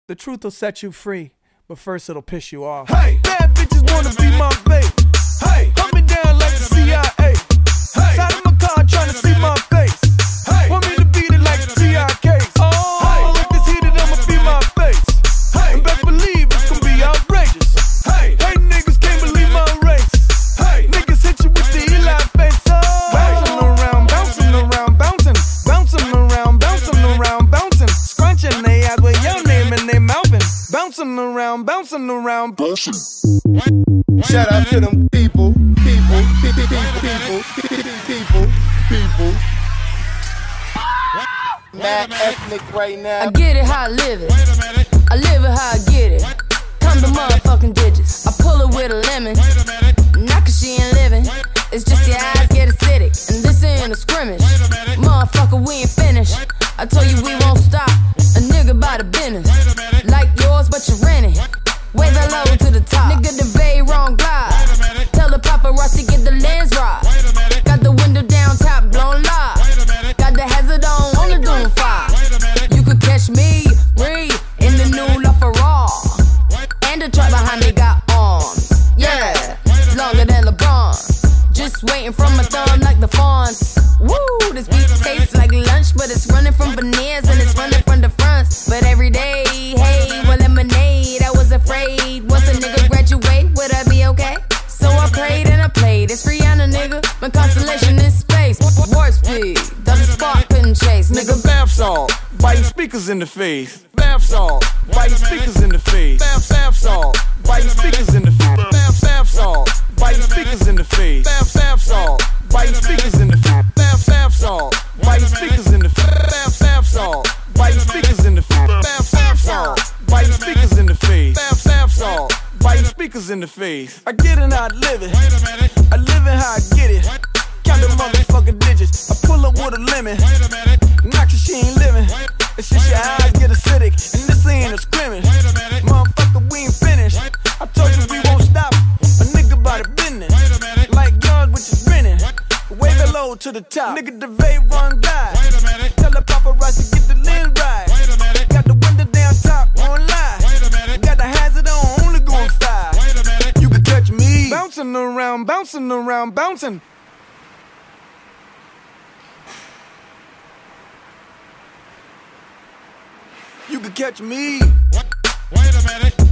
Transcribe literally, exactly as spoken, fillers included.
The truth will set you free, but first it'll piss you off. Hey, bad bitches wanna be my babe. Hey, hunt me down like the C I A. Hey, side of my car trying to see my face. Hey, want me to beat it like the T I Ks. Oh, hey, if it's heated, I'ma be my face. Hey, and best believe it's gonna be outrageous. Hey, hey, niggas can't believe my race. Hey, niggas hit you with the Eli face. Oh, bouncing around, bouncing around, bouncing, bouncing around, bouncing around, bouncing, scrunching they eyes with your name and they mouthing, bouncing around, bouncing around, bouncing. Shout out to them people, people, people, people, people, people. Mad ethnic right now. I get it how I live it. I live it how I get it. Come the motherfucking digits. I pull it with a lemon. Not cause she ain't living. It's just your eyes get acidic. And this ain't a scrimmage. Motherfucker, we ain't finished. I told you we won't stop. A nigga by the business. Like yours, but you're renting. Way the low to the top. Nigga, the very wrong glide. Tell the paparazzi get the lens right. Got the window down, top blown live. Got the hazard on, on the doom fire. You could catch me, read in the new LaFerrari. And the truck behind me got arms. Yeah, longer than LeBron. Just waiting from my thumb like the fawns. Woo, this beat tastes like lunch, but it's running from veneers and it's running from the fronts. But every day, hey, well, lemonade. I was afraid once a nigga graduate, would I be okay? So I prayed and I played. It's Rihanna, nigga. My constellation in space. Warp speed, double spark couldn't chase. Nigga, bath salt, biting speakers in the face. Bath salt, biting speakers in the face. Bath, bath salt, biting speakers in the face. Bath, bath salt, biting speakers in the face. Bath, bath salt, biting speakers in the face. Bath, bath salt, biting speakers in the face. Bath, bath salt, biting speakers in the face. Bath, bath salt, biting speakers in the face. Bath, bath salt, biting speakers in the face. I get it how I live it. I live it how I get it. Count the motherfucking digits. I pull up with a lemon. Not cause she ain't living. It's just your eyes get acidic. And this ain't a scrimmage. Motherfucker, we ain't finished. I told you we won't stop. A nigga by the business. Like guns with your grinning. Wave it low to the top. Nigga, the vape run guy. Tell the paparazzi get the lens right. Got the window down top, won't lie. Got the hazard on, only going five. You can touch me. Bouncing around, bouncing around, bouncing. You can catch me. Wait a minute.